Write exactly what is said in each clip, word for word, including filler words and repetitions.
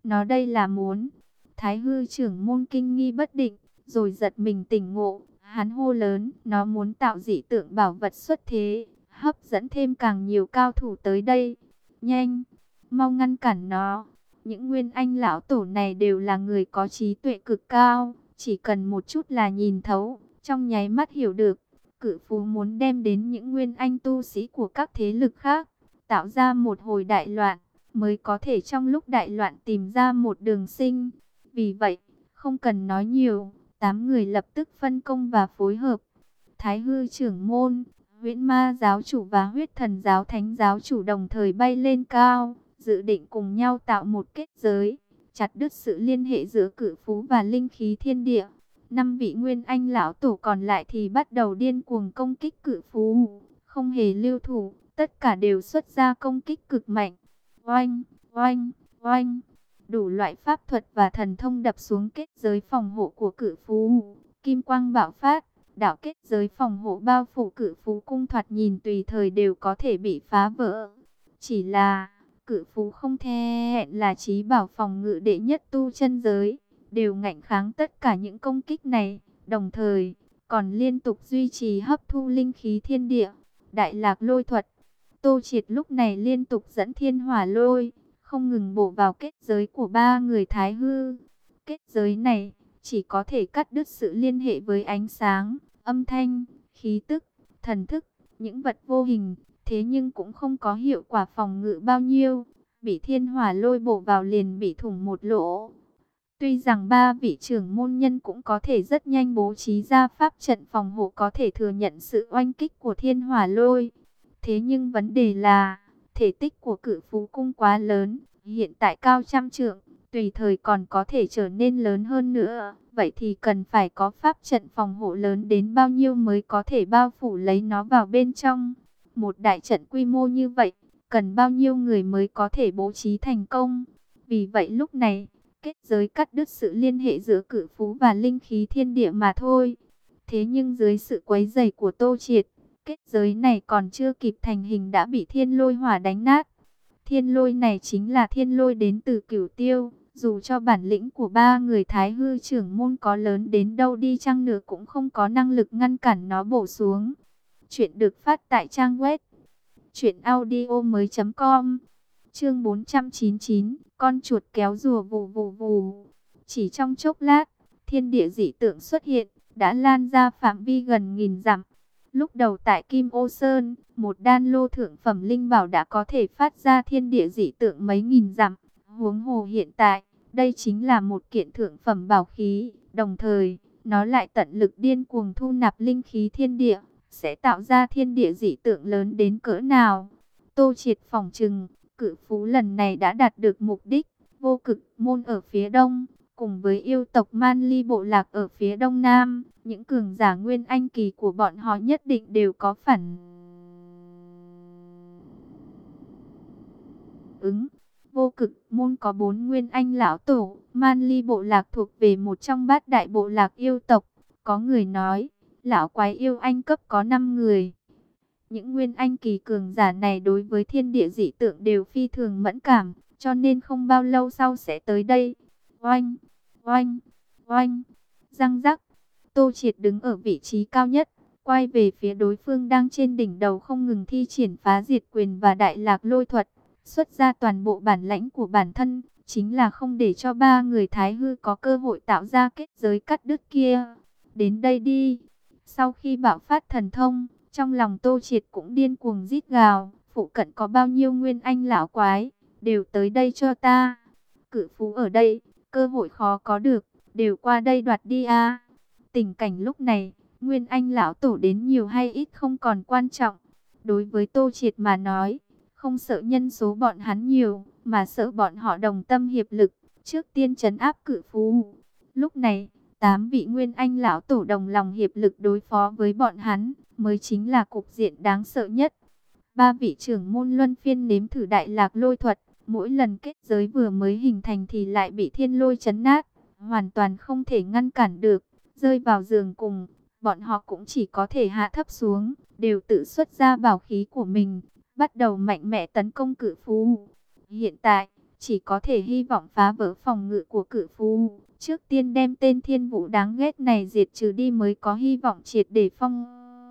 Nó đây là muốn. Thái hư trưởng môn kinh nghi bất định, rồi giật mình tỉnh ngộ. Hắn hô lớn, nó muốn tạo dị tượng bảo vật xuất thế, hấp dẫn thêm càng nhiều cao thủ tới đây. Nhanh, mau ngăn cản nó. Những nguyên anh lão tổ này đều là người có trí tuệ cực cao, chỉ cần một chút là nhìn thấu, trong nháy mắt hiểu được. Cự phú muốn đem đến những nguyên anh tu sĩ của các thế lực khác, tạo ra một hồi đại loạn, mới có thể trong lúc đại loạn tìm ra một đường sinh. Vì vậy, không cần nói nhiều, tám người lập tức phân công và phối hợp. Thái hư trưởng môn, Huyễn Ma giáo chủ và Huyết Thần giáo thánh giáo chủ đồng thời bay lên cao, dự định cùng nhau tạo một kết giới, chặt đứt sự liên hệ giữa cự phú và linh khí thiên địa. Năm vị nguyên anh lão tổ còn lại thì bắt đầu điên cuồng công kích cự phú, không hề lưu thủ, tất cả đều xuất ra công kích cực mạnh. Oanh, oanh, oanh, đủ loại pháp thuật và thần thông đập xuống kết giới phòng hộ của cự phú. Kim quang bạo phát, đạo kết giới phòng hộ bao phủ cự phú cung thoạt nhìn tùy thời đều có thể bị phá vỡ. Chỉ là cự phú không thẹn là chí bảo phòng ngự đệ nhất tu chân giới, đều ngạnh kháng tất cả những công kích này, đồng thời còn liên tục duy trì hấp thu linh khí thiên địa. Đại lạc lôi thuật, Tô Triệt lúc này liên tục dẫn thiên hỏa lôi, không ngừng bổ vào kết giới của ba người Thái hư. Kết giới này chỉ có thể cắt đứt sự liên hệ với ánh sáng, âm thanh, khí tức, thần thức, những vật vô hình, thế nhưng cũng không có hiệu quả phòng ngự bao nhiêu. Bị thiên hỏa lôi bổ vào liền bị thủng một lỗ. Tuy rằng ba vị trưởng môn nhân cũng có thể rất nhanh bố trí ra pháp trận phòng hộ có thể thừa nhận sự oanh kích của thiên hỏa lôi. Thế nhưng vấn đề là, thể tích của cự phú cung quá lớn, hiện tại cao trăm trượng, tùy thời còn có thể trở nên lớn hơn nữa. Vậy thì cần phải có pháp trận phòng hộ lớn đến bao nhiêu mới có thể bao phủ lấy nó vào bên trong. Một đại trận quy mô như vậy, cần bao nhiêu người mới có thể bố trí thành công. Vì vậy lúc này, kết giới cắt đứt sự liên hệ giữa cự phú và linh khí thiên địa mà thôi. Thế nhưng dưới sự quấy rầy của Tô Triệt, kết giới này còn chưa kịp thành hình đã bị thiên lôi hỏa đánh nát. Thiên lôi này chính là thiên lôi đến từ Cửu Tiêu. Dù cho bản lĩnh của ba người Thái hư trưởng môn có lớn đến đâu đi chăng nữa cũng không có năng lực ngăn cản nó bổ xuống. Chuyện được phát tại trang web truyện audio mới chấm com. Chương bốn trăm chín mươi chín, con chuột kéo rùa vù vù vù. Chỉ trong chốc lát, thiên địa dị tượng xuất hiện, đã lan ra phạm vi gần nghìn dặm. Lúc đầu tại Kim Ô Sơn, một đan lô thượng phẩm linh bảo đã có thể phát ra thiên địa dị tượng mấy nghìn dặm. Huống hồ hiện tại, đây chính là một kiện thượng phẩm bảo khí, đồng thời, nó lại tận lực điên cuồng thu nạp linh khí thiên địa, sẽ tạo ra thiên địa dị tượng lớn đến cỡ nào. Tô Triệt phỏng chừng, cự phú lần này đã đạt được mục đích. Vô cực môn ở phía đông, cùng với yêu tộc Man Ly bộ lạc ở phía đông nam, những cường giả nguyên anh kỳ của bọn họ nhất định đều có phản ứng. Vô cực môn có bốn nguyên anh lão tổ, Man Ly bộ lạc thuộc về một trong bát đại bộ lạc yêu tộc. Có người nói, lão quái yêu anh cấp có năm người. Những nguyên anh kỳ cường giả này đối với thiên địa dị tượng đều phi thường mẫn cảm, cho nên không bao lâu sau sẽ tới đây. Oanh, oanh, oanh, răng rắc. Tô Triệt đứng ở vị trí cao nhất, quay về phía đối phương đang trên đỉnh đầu không ngừng thi triển phá diệt quyền và đại lạc lôi thuật, xuất ra toàn bộ bản lãnh của bản thân, chính là không để cho ba người Thái hư có cơ hội tạo ra kết giới cắt đứt kia. Đến đây đi. Sau khi bạo phát thần thông, trong lòng Tô Triệt cũng điên cuồng rít gào, phụ cận có bao nhiêu nguyên anh lão quái, đều tới đây cho ta. Cự phú ở đây, cơ hội khó có được, đều qua đây đoạt đi a. Tình cảnh lúc này, nguyên anh lão tổ đến nhiều hay ít không còn quan trọng. Đối với Tô Triệt mà nói, không sợ nhân số bọn hắn nhiều, mà sợ bọn họ đồng tâm hiệp lực, trước tiên trấn áp cự phú. Lúc này, tám vị nguyên anh lão tổ đồng lòng hiệp lực đối phó với bọn hắn, mới chính là cục diện đáng sợ nhất. Ba vị trưởng môn luân phiên nếm thử đại lạc lôi thuật, mỗi lần kết giới vừa mới hình thành thì lại bị thiên lôi chấn nát, hoàn toàn không thể ngăn cản được. Rơi vào giường cùng, bọn họ cũng chỉ có thể hạ thấp xuống, đều tự xuất ra bảo khí của mình, bắt đầu mạnh mẽ tấn công cự phú. Hiện tại, chỉ có thể hy vọng phá vỡ phòng ngự của Cự Phú. Trước tiên đem tên Thiên Vũ đáng ghét này diệt trừ đi mới có hy vọng triệt để phong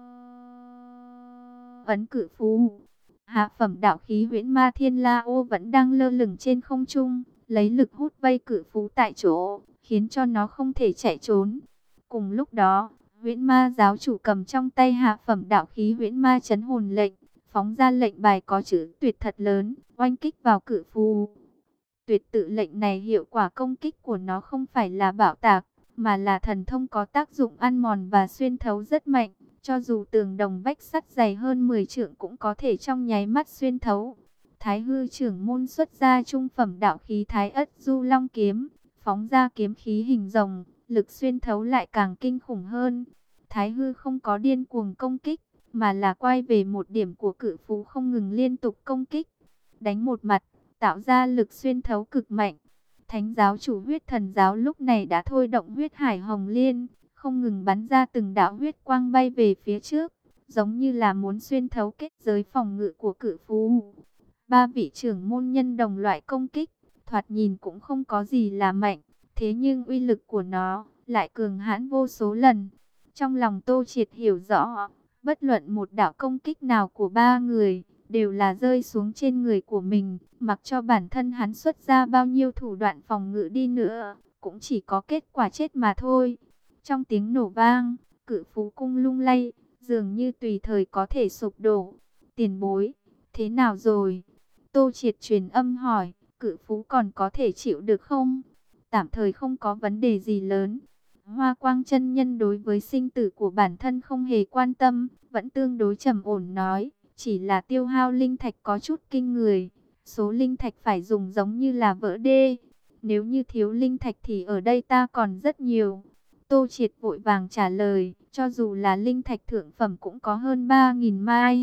ấn Cự Phú. Hạ phẩm đạo khí Huyễn Ma Thiên La Ô vẫn đang lơ lửng trên không trung, lấy lực hút vây Cự Phú tại chỗ, khiến cho nó không thể chạy trốn. Cùng lúc đó, Huyễn Ma giáo chủ cầm trong tay hạ phẩm đạo khí Huyễn Ma Chấn Hồn lệnh, phóng ra lệnh bài có chữ tuyệt thật lớn, oanh kích vào Cự Phú. Tuyệt tự lệnh này hiệu quả công kích của nó không phải là bạo tạc, mà là thần thông có tác dụng ăn mòn và xuyên thấu rất mạnh. Cho dù tường đồng vách sắt dày hơn mười trượng cũng có thể trong nháy mắt xuyên thấu. Thái hư trưởng môn xuất ra trung phẩm đạo khí Thái Ất Du Long kiếm, phóng ra kiếm khí hình rồng, lực xuyên thấu lại càng kinh khủng hơn. Thái hư không có điên cuồng công kích, mà là quay về một điểm của Cự Phú không ngừng liên tục công kích. Đánh một mặt, tạo ra lực xuyên thấu cực mạnh. Thánh giáo chủ Huyết Thần giáo lúc này đã thôi động huyết hải hồng liên, không ngừng bắn ra từng đạo huyết quang bay về phía trước, giống như là muốn xuyên thấu kết giới phòng ngự của Cự Phú. Ba vị trưởng môn nhân đồng loại công kích, thoạt nhìn cũng không có gì là mạnh, thế nhưng uy lực của nó lại cường hãn vô số lần. Trong lòng Tô Triệt hiểu rõ, bất luận một đạo công kích nào của ba người đều là rơi xuống trên người của mình, mặc cho bản thân hắn xuất ra bao nhiêu thủ đoạn phòng ngự đi nữa, cũng chỉ có kết quả chết mà thôi. Trong tiếng nổ vang, Cự Phú cung lung lay, dường như tùy thời có thể sụp đổ. Tiền bối, thế nào rồi? Tô Triệt truyền âm hỏi, Cự Phú còn có thể chịu được không? Tạm thời không có vấn đề gì lớn. Hoa Quang chân nhân đối với sinh tử của bản thân không hề quan tâm, vẫn tương đối trầm ổn nói, chỉ là tiêu hao linh thạch có chút kinh người. Số linh thạch phải dùng giống như là vỡ đê. Nếu như thiếu linh thạch thì ở đây ta còn rất nhiều. Tô Triệt vội vàng trả lời, cho dù là linh thạch thượng phẩm cũng có hơn ba nghìn mai.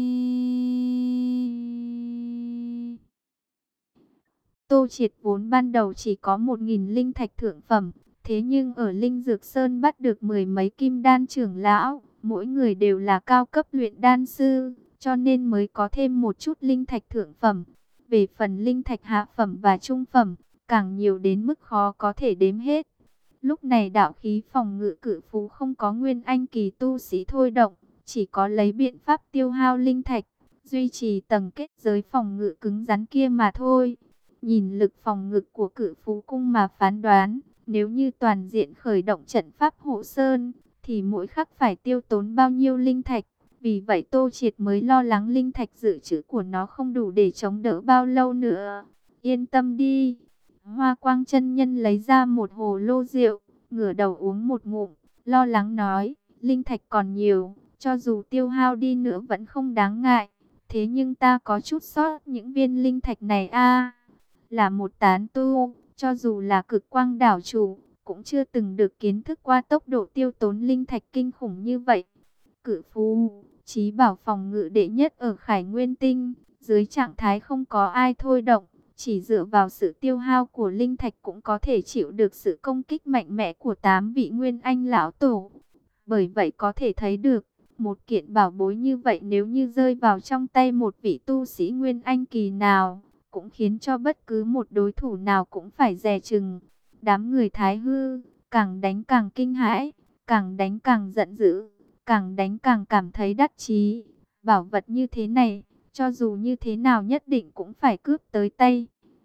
Tô Triệt vốn ban đầu chỉ có một nghìn linh thạch thượng phẩm, thế nhưng ở Linh Dược Sơn bắt được mười mấy kim đan trưởng lão, mỗi người đều là cao cấp luyện đan sư, cho nên mới có thêm một chút linh thạch thượng phẩm. Về phần linh thạch hạ phẩm và trung phẩm, càng nhiều đến mức khó có thể đếm hết. Lúc này đạo khí phòng ngự Cự Phú không có nguyên anh kỳ tu sĩ thôi động, chỉ có lấy biện pháp tiêu hao linh thạch, duy trì tầng kết giới phòng ngự cứng rắn kia mà thôi. Nhìn lực phòng ngự của Cự Phú cung mà phán đoán, nếu như toàn diện khởi động trận pháp hộ sơn, thì mỗi khắc phải tiêu tốn bao nhiêu linh thạch. Vì vậy Tô Triệt mới lo lắng linh thạch dự trữ của nó không đủ để chống đỡ bao lâu nữa. Yên tâm đi. Hoa Quang chân nhân lấy ra một hồ lô rượu, ngửa đầu uống một ngụm, lo lắng nói, linh thạch còn nhiều, cho dù tiêu hao đi nữa vẫn không đáng ngại. Thế nhưng ta có chút sót những viên linh thạch này a. Là một tán tu, cho dù là Cực Quang đảo chủ, cũng chưa từng được kiến thức qua tốc độ tiêu tốn linh thạch kinh khủng như vậy. Cự Phú, chí bảo phòng ngự đệ nhất ở Khải Nguyên Tinh, dưới trạng thái không có ai thôi động, chỉ dựa vào sự tiêu hao của linh thạch cũng có thể chịu được sự công kích mạnh mẽ của tám vị Nguyên Anh lão tổ. Bởi vậy có thể thấy được, một kiện bảo bối như vậy nếu như rơi vào trong tay một vị tu sĩ Nguyên Anh kỳ nào, cũng khiến cho bất cứ một đối thủ nào cũng phải dè chừng. Đám người Thái hư, càng đánh càng kinh hãi, càng đánh càng giận dữ, càng đánh càng cảm thấy đắc chí. Bảo vật như thế này, cho dù như thế nào nhất định cũng phải cướp tới tay.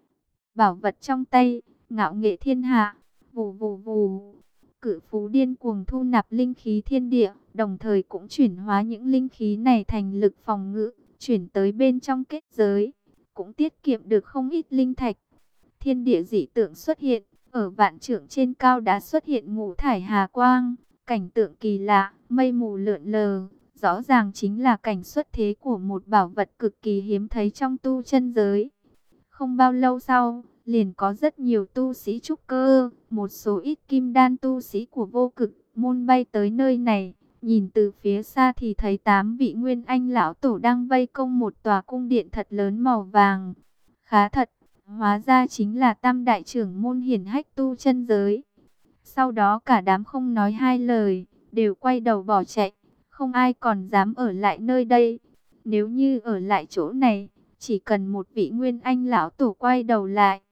Bảo vật trong tay, ngạo nghệ thiên hạ, vù vù vù. Cự Phú điên cuồng thu nạp linh khí thiên địa, đồng thời cũng chuyển hóa những linh khí này thành lực phòng ngự, chuyển tới bên trong kết giới, cũng tiết kiệm được không ít linh thạch. Thiên địa dị tượng xuất hiện, ở vạn trượng trên cao đã xuất hiện ngũ thải hà quang, cảnh tượng kỳ lạ, mây mù lượn lờ, rõ ràng chính là cảnh xuất thế của một bảo vật cực kỳ hiếm thấy trong tu chân giới. Không bao lâu sau, liền có rất nhiều tu sĩ trúc cơ, một số ít kim đan tu sĩ của vô cực môn bay tới nơi này. Nhìn từ phía xa thì thấy tám vị Nguyên Anh lão tổ đang vây công một tòa cung điện thật lớn màu vàng. Khá thật, hóa ra chính là tam đại trưởng môn hiển hách tu chân giới. Sau đó cả đám không nói hai lời, đều quay đầu bỏ chạy, không ai còn dám ở lại nơi đây. Nếu như ở lại chỗ này, chỉ cần một vị Nguyên Anh lão tổ quay đầu lại,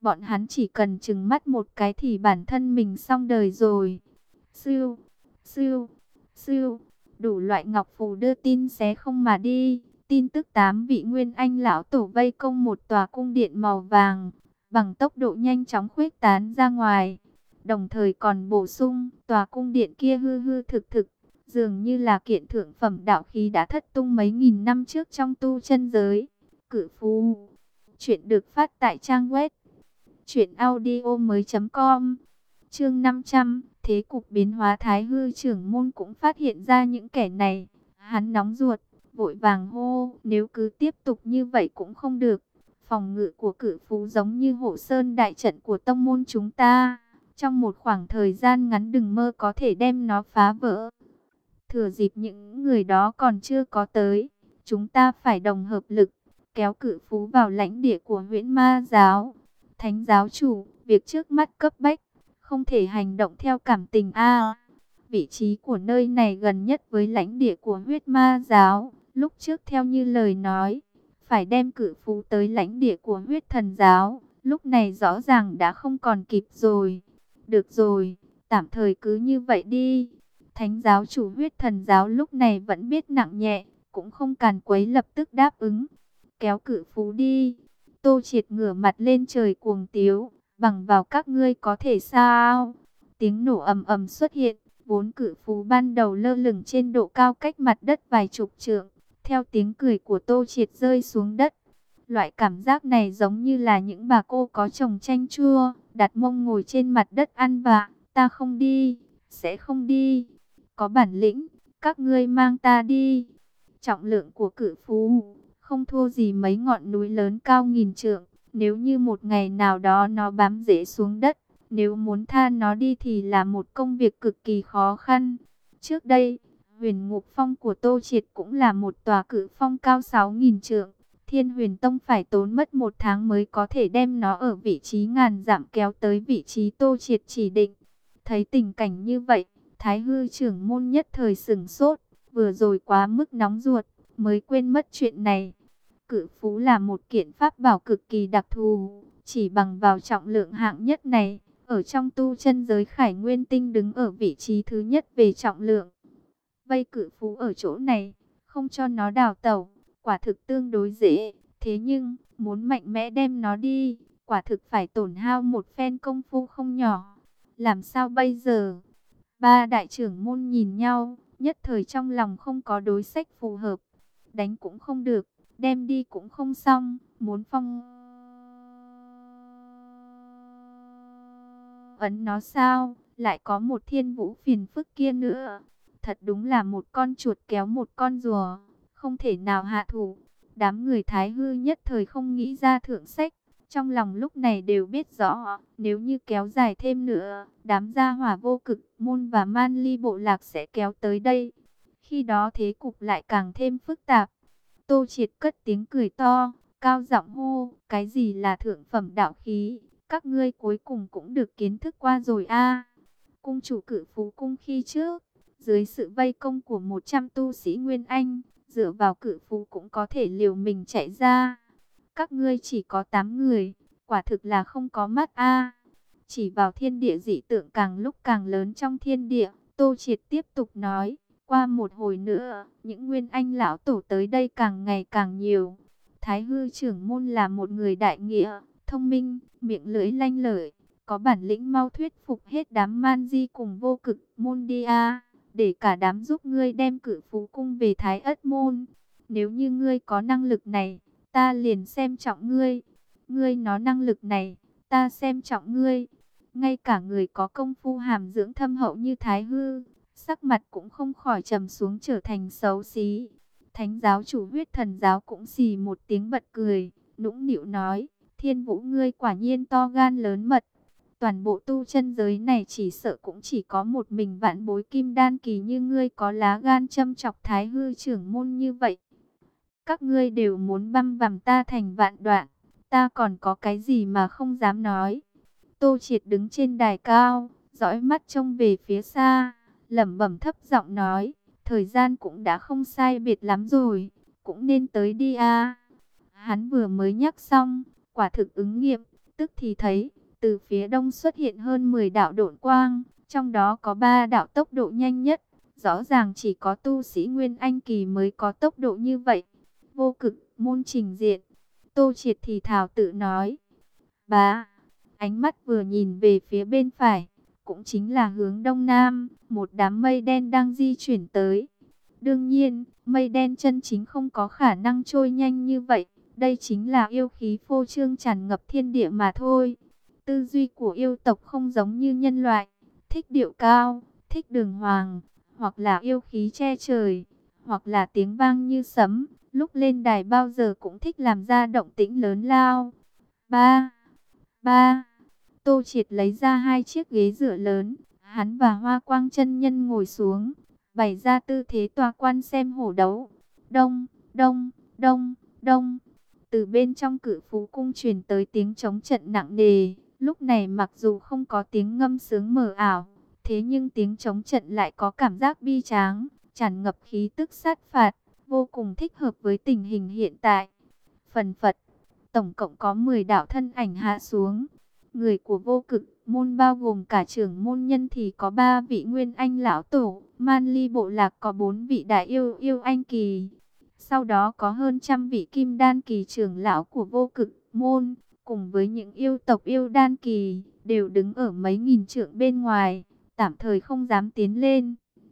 bọn hắn chỉ cần trừng mắt một cái thì bản thân mình xong đời rồi. Sưu, sưu, sưu, đủ loại ngọc phù đưa tin xé không mà đi. Tin tức tám vị Nguyên Anh lão tổ vây công một tòa cung điện màu vàng, bằng tốc độ nhanh chóng khuếch tán ra ngoài. Đồng thời còn bổ sung, tòa cung điện kia hư hư thực thực, dường như là kiện thượng phẩm đạo khí đã thất tung mấy nghìn năm trước trong tu chân giới. Cử phú. Chuyện được phát tại trang web truyện audio mới.com. Chương năm trăm, thế cục biến hóa. Thái hư trưởng môn cũng phát hiện ra những kẻ này. Hắn nóng ruột, vội vàng hô, nếu cứ tiếp tục như vậy cũng không được. Phòng ngự của cử phú giống như hộ sơn đại trận của tông môn chúng ta. Trong một khoảng thời gian ngắn đừng mơ có thể đem nó phá vỡ. Thừa dịp những người đó còn chưa có tới, chúng ta phải đồng hợp lực, kéo cử phú vào lãnh địa của Huyễn Ma giáo. Thánh giáo chủ, việc trước mắt cấp bách, không thể hành động theo cảm tình a. Vị trí của nơi này gần nhất với lãnh địa của Huyết Ma giáo. Lúc trước theo như lời nói, phải đem cử phú tới lãnh địa của Huyết Thần giáo. Lúc này rõ ràng đã không còn kịp rồi. Được rồi, tạm thời cứ như vậy đi. Thánh giáo chủ Huyết Thần giáo lúc này vẫn biết nặng nhẹ, cũng không càn quấy, lập tức đáp ứng. Kéo cử phú đi. Tô Triệt ngửa mặt lên trời cuồng tiếu, bằng vào các ngươi có thể sao? Tiếng nổ ầm ầm xuất hiện, vốn cử phú ban đầu lơ lửng trên độ cao cách mặt đất vài chục trượng, theo tiếng cười của Tô Triệt rơi xuống đất. Loại cảm giác này giống như là những bà cô có chồng chanh chua, đặt mông ngồi trên mặt đất ăn vạ. Ta không đi, sẽ không đi. Có bản lĩnh, các ngươi mang ta đi. Trọng lượng của cử phú không thua gì mấy ngọn núi lớn cao nghìn trượng. Nếu như một ngày nào đó nó bám rễ xuống đất, nếu muốn tha nó đi thì là một công việc cực kỳ khó khăn. Trước đây, Huyền Ngục Phong của Tô Triệt cũng là một tòa cự phong cao sáu nghìn trượng. Thiên Huyền Tông phải tốn mất một tháng mới có thể đem nó ở vị trí ngàn dặm kéo tới vị trí Tô Triệt chỉ định. Thấy tình cảnh như vậy, Thái hư trưởng môn nhất thời sửng sốt, vừa rồi quá mức nóng ruột, mới quên mất chuyện này. Cự phú là một kiện pháp bảo cực kỳ đặc thù, chỉ bằng vào trọng lượng hạng nhất này, ở trong tu chân giới Khải Nguyên Tinh đứng ở vị trí thứ nhất về trọng lượng. Vây cự phú ở chỗ này, không cho nó đào tẩu, quả thực tương đối dễ, thế nhưng, muốn mạnh mẽ đem nó đi, quả thực phải tổn hao một phen công phu không nhỏ. Làm sao bây giờ? Ba đại trưởng môn nhìn nhau, nhất thời trong lòng không có đối sách phù hợp. Đánh cũng không được, đem đi cũng không xong, muốn phong ấn nó sao? Lại có một thiên vũ phiền phức kia nữa. Thật đúng là một con chuột kéo một con rùa, không thể nào hạ thủ. Đám người Thái hư nhất thời không nghĩ ra thượng sách. Trong lòng lúc này đều biết rõ, nếu như kéo dài thêm nữa, đám gia hỏa vô cực môn và man ly bộ lạc sẽ kéo tới đây. Khi đó thế cục lại càng thêm phức tạp. Tô Triệt cất tiếng cười to, cao giọng hô, cái gì là thượng phẩm đạo khí, các ngươi cuối cùng cũng được kiến thức qua rồi a. Cung chủ cử phú cung khi trước, dưới sự vây công của một trăm tu sĩ Nguyên Anh, dựa vào cử phú cũng có thể liều mình chạy ra. Các ngươi chỉ có tám người, quả thực là không có mắt a. Chỉ vào thiên địa dị tượng càng lúc càng lớn trong thiên địa, Tô Triệt tiếp tục nói, qua một hồi nữa, những Nguyên Anh lão tổ tới đây càng ngày càng nhiều. Thái hư trưởng môn là một người đại nghĩa, thông minh, miệng lưỡi lanh lợi, có bản lĩnh mau thuyết phục hết đám man di cùng vô cực môn đi a, để cả đám giúp ngươi đem cử phú cung về Thái Ất môn. Nếu như ngươi có năng lực này, ta liền xem trọng ngươi. Ngươi nó năng lực này, ta xem trọng ngươi. Ngay cả người có công phu hàm dưỡng thâm hậu như Thái hư, sắc mặt cũng không khỏi trầm xuống trở thành xấu xí. Thánh giáo chủ Huyết Thần giáo cũng xì một tiếng bật cười, nũng nịu nói, Thiên Vũ ngươi quả nhiên to gan lớn mật. Toàn bộ tu chân giới này chỉ sợ cũng chỉ có một mình vạn bối kim đan kỳ như ngươi có lá gan châm chọc Thái hư trưởng môn như vậy. Các ngươi đều muốn băm vằm ta thành vạn đoạn, ta còn có cái gì mà không dám nói. Tô Triệt đứng trên đài cao, dõi mắt trông về phía xa, lẩm bẩm thấp giọng nói, thời gian cũng đã không sai biệt lắm rồi, cũng nên tới đi a. Hắn vừa mới nhắc xong, quả thực ứng nghiệm, tức thì thấy, từ phía đông xuất hiện hơn mười đạo độn quang, trong đó có ba đạo tốc độ nhanh nhất. Rõ ràng chỉ có tu sĩ Nguyên Anh Kỳ mới có tốc độ như vậy. Vô cực môn trình diện. Tô Triệt thì thào tự nói. Bá. Ánh mắt vừa nhìn về phía bên phải, cũng chính là hướng đông nam, một đám mây đen đang di chuyển tới. Đương nhiên, mây đen chân chính không có khả năng trôi nhanh như vậy. Đây chính là yêu khí phô trương tràn ngập thiên địa mà thôi. Tư duy của yêu tộc không giống như nhân loại, thích điệu cao, thích đường hoàng, hoặc là yêu khí che trời, hoặc là tiếng vang như sấm, lúc lên đài bao giờ cũng thích làm ra động tĩnh lớn lao. Ba, ba, Tô Triệt lấy ra hai chiếc ghế dựa lớn, hắn và Hoa Quang chân nhân ngồi xuống, bày ra tư thế tòa quan xem hổ đấu. Đông, đông, đông, đông. Từ bên trong Cự Phú cung truyền tới tiếng trống trận nặng nề. Lúc này mặc dù không có tiếng ngâm sướng mờ ảo, thế nhưng tiếng trống trận lại có cảm giác bi tráng, tràn ngập khí tức sát phạt, vô cùng thích hợp với tình hình hiện tại. Phần phật, tổng cộng có mười đạo thân ảnh hạ xuống. Người của vô cực môn bao gồm cả trưởng môn nhân thì có ba vị Nguyên Anh lão tổ, Man Ly bộ lạc có bốn vị đại yêu yêu anh kỳ. Sau đó có hơn trăm vị kim đan kỳ trưởng lão của vô cực môn, cùng với những yêu tộc yêu đan kỳ, đều đứng ở mấy nghìn trượng bên ngoài, tạm thời không dám tiến lên.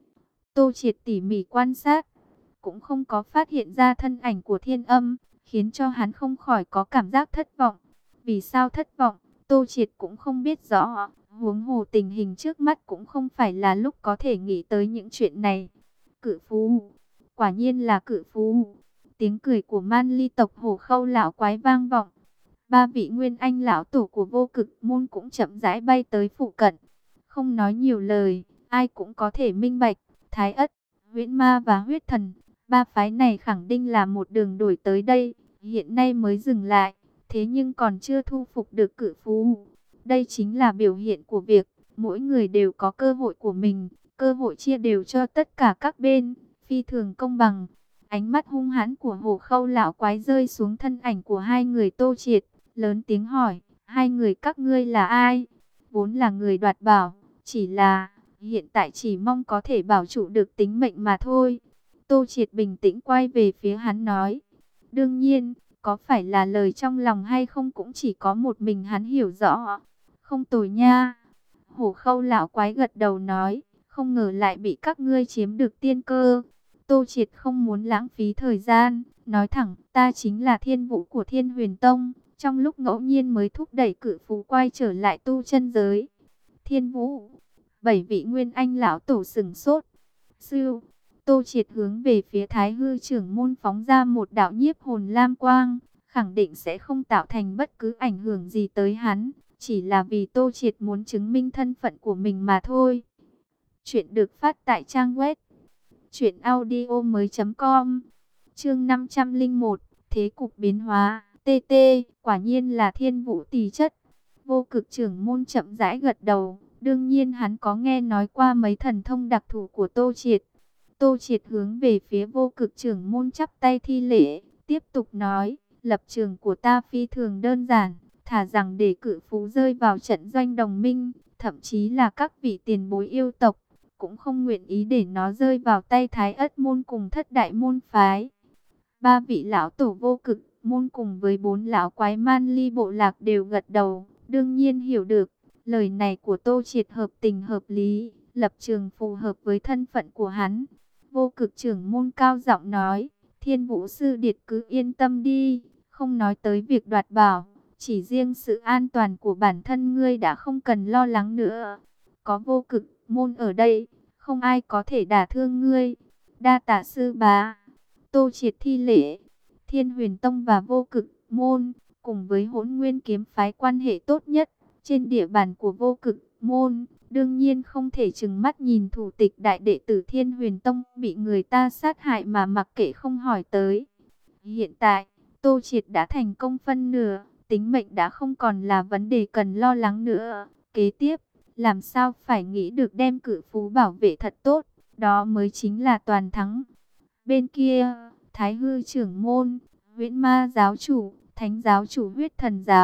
Tô Triệt tỉ mỉ quan sát, cũng không có phát hiện ra thân ảnh của Thiên Âm, khiến cho hắn không khỏi có cảm giác thất vọng. Vì sao thất vọng, Tô Triệt cũng không biết rõ, huống hồ tình hình trước mắt cũng không phải là lúc có thể nghĩ tới những chuyện này. Cự Phú, quả nhiên là Cự Phú. Tiếng cười của Man Ly tộc Hổ Khâu lão quái vang vọng. Ba vị Nguyên Anh lão tổ của vô cực môn cũng chậm rãi bay tới phụ cận. Không nói nhiều lời, ai cũng có thể minh bạch, Thái Ất, Huyễn Ma và Huyết Thần, ba phái này khẳng định là một đường đổi tới đây, hiện nay mới dừng lại, thế nhưng còn chưa thu phục được Cự Phú. Đây chính là biểu hiện của việc, mỗi người đều có cơ hội của mình, cơ hội chia đều cho tất cả các bên, phi thường công bằng. Ánh mắt hung hãn của Hổ Khâu lão quái rơi xuống thân ảnh của hai người Tô Triệt, lớn tiếng hỏi, hai người các ngươi là ai? Vốn là người đoạt bảo, chỉ là hiện tại chỉ mong có thể bảo trụ được tính mệnh mà thôi. Tô Triệt bình tĩnh quay về phía hắn nói, đương nhiên, có phải là lời trong lòng hay không cũng chỉ có một mình hắn hiểu rõ. Không tồi nha. Hổ Khâu lão quái gật đầu nói, không ngờ lại bị các ngươi chiếm được tiên cơ. Tô Triệt không muốn lãng phí thời gian, nói thẳng, ta chính là Thiên Vũ của Thiên Huyền Tông, trong lúc ngẫu nhiên mới thúc đẩy Cự Phú quay trở lại tu chân giới. Thiên Vũ, bảy vị Nguyên Anh lão tổ sừng sốt. Sư, Tô Triệt hướng về phía Thái Hư trưởng môn phóng ra một đạo nhiếp hồn lam quang, khẳng định sẽ không tạo thành bất cứ ảnh hưởng gì tới hắn, chỉ là vì Tô Triệt muốn chứng minh thân phận của mình mà thôi. Chuyện được phát tại trang web truyện audio mới chấm com. Chương năm trăm lẻ một, thế cục biến hóa. tê tê, quả nhiên là Thiên Vũ tỷ chất. Vô cực trưởng môn chậm rãi gật đầu, đương nhiên hắn có nghe nói qua mấy thần thông đặc thù của Tô Triệt. Tô Triệt hướng về phía vô cực trưởng môn chắp tay thi lễ, tiếp tục nói, lập trường của ta phi thường đơn giản, thà rằng để Cự Phú rơi vào trận doanh đồng minh, thậm chí là các vị tiền bối yêu tộc, cũng không nguyện ý để nó rơi vào tay Thái Ất môn cùng thất đại môn phái. Ba vị lão tổ vô cực môn cùng với bốn lão quái Man Ly bộ lạc đều gật đầu, đương nhiên hiểu được, lời này của Tô Triệt hợp tình hợp lý, lập trường phù hợp với thân phận của hắn. Vô cực trưởng môn cao giọng nói, Thiên Vũ sư điệt cứ yên tâm đi, không nói tới việc đoạt bảo, chỉ riêng sự an toàn của bản thân ngươi đã không cần lo lắng nữa. Có vô cực môn ở đây, không ai có thể đả thương ngươi. Đa tạ sư bá. Tô Triệt thi lễ. Thiên Huyền Tông và vô cực môn, cùng với Hỗn Nguyên kiếm phái quan hệ tốt nhất trên địa bàn của vô cực môn, đương nhiên không thể trừng mắt nhìn thủ tịch đại đệ tử Thiên Huyền Tông bị người ta sát hại mà mặc kệ không hỏi tới. Hiện tại, Tô Triệt đã thành công phân nửa, tính mệnh đã không còn là vấn đề cần lo lắng nữa. Kế tiếp, làm sao phải nghĩ được đem Cự Phú bảo vệ thật tốt, đó mới chính là toàn thắng. Bên kia, Thái Hư trưởng môn, Huyễn Ma giáo chủ, Thánh giáo chủ Huyết Thần giáo,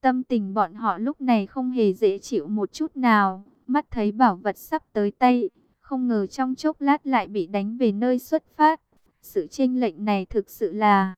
Tâm tình bọn họ lúc này không hề dễ chịu một chút nào, mắt thấy bảo vật sắp tới tay, không ngờ trong chốc lát lại bị đánh về nơi xuất phát. Sự chênh lệch này thực sự là...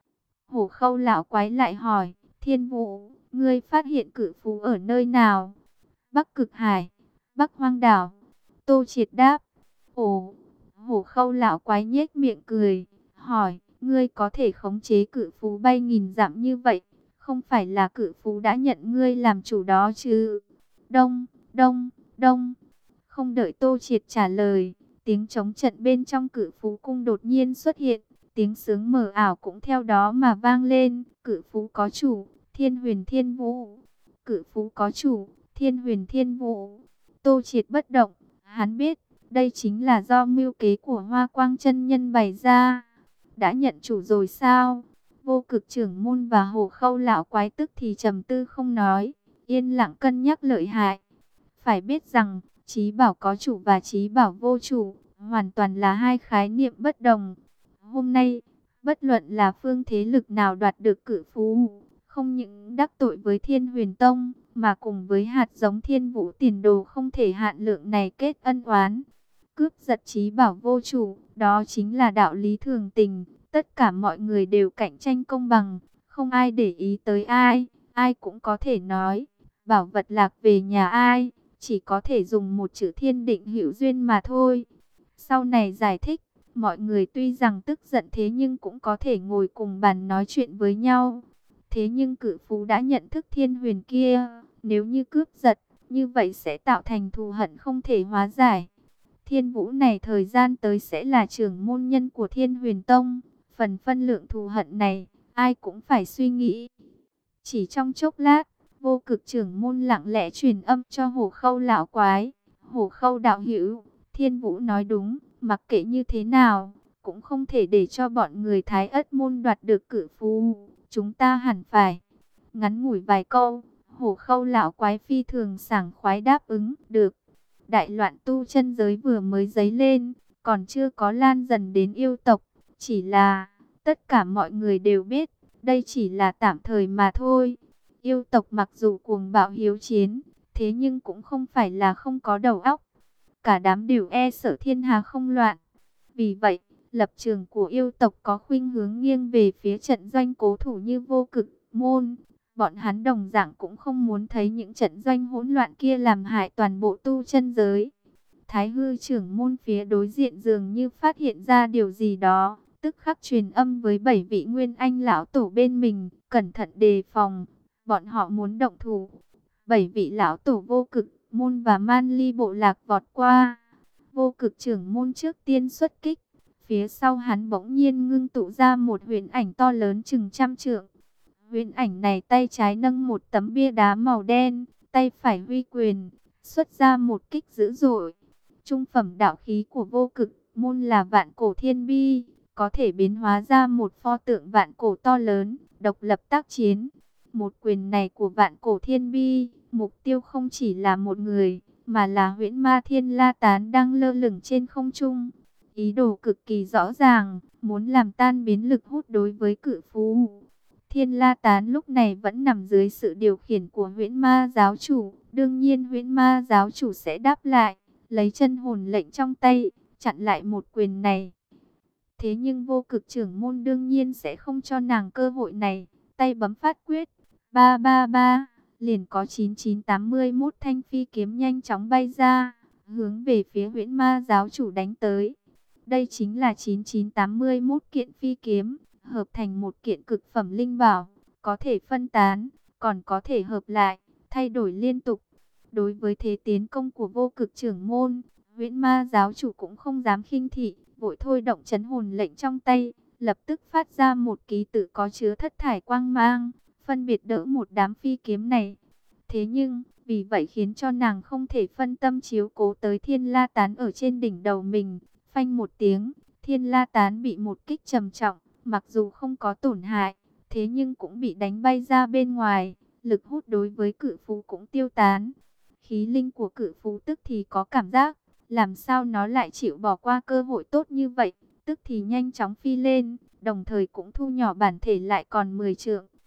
Hổ Khâu lão quái lại hỏi, Thiên Vũ, ngươi phát hiện cự phú ở nơi nào? Bắc Cực Hải, Bắc Hoang Đảo. Tô Triệt đáp. Ồ, Hổ Khâu lão quái nhếch miệng cười, hỏi, ngươi có thể khống chế cự phú bay nghìn dặm như vậy, không phải là cự phú đã nhận ngươi làm chủ đó chứ? Đông, đông, đông. Không đợi Tô Triệt trả lời, tiếng trống trận bên trong cự phú cung đột nhiên xuất hiện, tiếng sướng mờ ảo cũng theo đó mà vang lên. Cự phú có chủ, Thiên Huyền Thiên Vũ. Cự phú có chủ, Thiên Huyền Thiên Vũ. Tô Triệt bất động, hắn biết, đây chính là do mưu kế của Hoa Quang chân nhân bày ra. Đã nhận chủ rồi sao? Vô Cực trưởng môn và Hổ Khâu lão quái tức thì trầm tư không nói, yên lặng cân nhắc lợi hại. Phải biết rằng, chí bảo có chủ và chí bảo vô chủ, hoàn toàn là hai khái niệm bất đồng. Hôm nay, bất luận là phương thế lực nào đoạt được cự phú, không những đắc tội với Thiên Huyền Tông, mà cùng với hạt giống Thiên Vũ tiền đồ không thể hạn lượng này kết ân oán. Cướp giật chí bảo vô chủ, đó chính là đạo lý thường tình. Tất cả mọi người đều cạnh tranh công bằng, không ai để ý tới ai, ai cũng có thể nói, bảo vật lạc về nhà ai, chỉ có thể dùng một chữ thiên định hữu duyên mà thôi. Sau này giải thích, mọi người tuy rằng tức giận thế nhưng cũng có thể ngồi cùng bàn nói chuyện với nhau. Thế nhưng cự phú đã nhận thức Thiên Huyền kia, nếu như cướp giật, như vậy sẽ tạo thành thù hận không thể hóa giải. Thiên Vũ này thời gian tới sẽ là trưởng môn nhân của Thiên Huyền Tông, phần phân lượng thù hận này, ai cũng phải suy nghĩ. Chỉ trong chốc lát, Vô Cực trưởng môn lặng lẽ truyền âm cho Hổ Khâu lão quái. Hổ Khâu đạo hữu, Thiên Vũ nói đúng, mặc kệ như thế nào, cũng không thể để cho bọn người Thái Ất môn đoạt được cự phú. Chúng ta hẳn phải. Ngắn ngủi vài câu, Hổ Khâu lão quái phi thường sảng khoái đáp ứng, được. Đại loạn tu chân giới vừa mới dấy lên, còn chưa có lan dần đến yêu tộc. Chỉ là, tất cả mọi người đều biết, đây chỉ là tạm thời mà thôi. Yêu tộc mặc dù cuồng bạo hiếu chiến, thế nhưng cũng không phải là không có đầu óc. Cả đám đều e sợ thiên hà không loạn. Vì vậy, lập trường của yêu tộc có khuynh hướng nghiêng về phía trận doanh cố thủ như Vô Cực môn. Bọn hắn đồng dạng cũng không muốn thấy những trận doanh hỗn loạn kia làm hại toàn bộ tu chân giới. Thái hư trưởng môn phía đối diện dường như phát hiện ra điều gì đó, tức khắc truyền âm với bảy vị nguyên anh lão tổ bên mình, cẩn thận đề phòng, bọn họ muốn động thủ. Bảy vị lão tổ Vô Cực môn và Man Ly bộ lạc vọt qua. Vô Cực trưởng môn trước tiên xuất kích, phía sau hắn bỗng nhiên ngưng tụ ra một huyền ảnh to lớn chừng trăm trượng. Huyền ảnh này tay trái nâng một tấm bia đá màu đen, tay phải huy quyền, xuất ra một kích dữ dội. Trung phẩm đạo khí của Vô Cực môn là Vạn Cổ Thiên Bi, có thể biến hóa ra một pho tượng vạn cổ to lớn, độc lập tác chiến. Một quyền này của Vạn Cổ Thiên Bi, mục tiêu không chỉ là một người, mà là Huyễn Ma Thiên La Tán đang lơ lửng trên không trung. Ý đồ cực kỳ rõ ràng, muốn làm tan biến lực hút đối với cự phú. Thiên La Tán lúc này vẫn nằm dưới sự điều khiển của Huyễn Ma giáo chủ, đương nhiên Huyễn Ma giáo chủ sẽ đáp lại, lấy chân hồn lệnh trong tay, chặn lại một quyền này. Thế nhưng Vô Cực trưởng môn đương nhiên sẽ không cho nàng cơ hội này, tay bấm phát quyết, ba ba ba, liền có chín chín tám mươi mốt thanh phi kiếm nhanh chóng bay ra, hướng về phía Huyễn Ma giáo chủ đánh tới. Đây chính là chín chín tám mươi mốt kiện phi kiếm, hợp thành một kiện cực phẩm linh bảo, có thể phân tán, còn có thể hợp lại, thay đổi liên tục. Đối với thế tiến công của Vô Cực trưởng môn, Huyễn Ma giáo chủ cũng không dám khinh thị, vội thôi động chấn hồn lệnh trong tay, lập tức phát ra một ký tự có chứa thất thải quang mang, phân biệt đỡ một đám phi kiếm này. Thế nhưng, vì vậy khiến cho nàng không thể phân tâm chiếu cố tới Thiên La Tán ở trên đỉnh đầu mình. Phanh một tiếng, Thiên La Tán bị một kích trầm trọng, mặc dù không có tổn hại, thế nhưng cũng bị đánh bay ra bên ngoài, lực hút đối với cự phú cũng tiêu tán. Khí linh của cự phú tức thì có cảm giác, làm sao nó lại chịu bỏ qua cơ hội tốt như vậy, tức thì nhanh chóng phi lên, đồng thời cũng thu nhỏ bản thể lại còn mười trượng,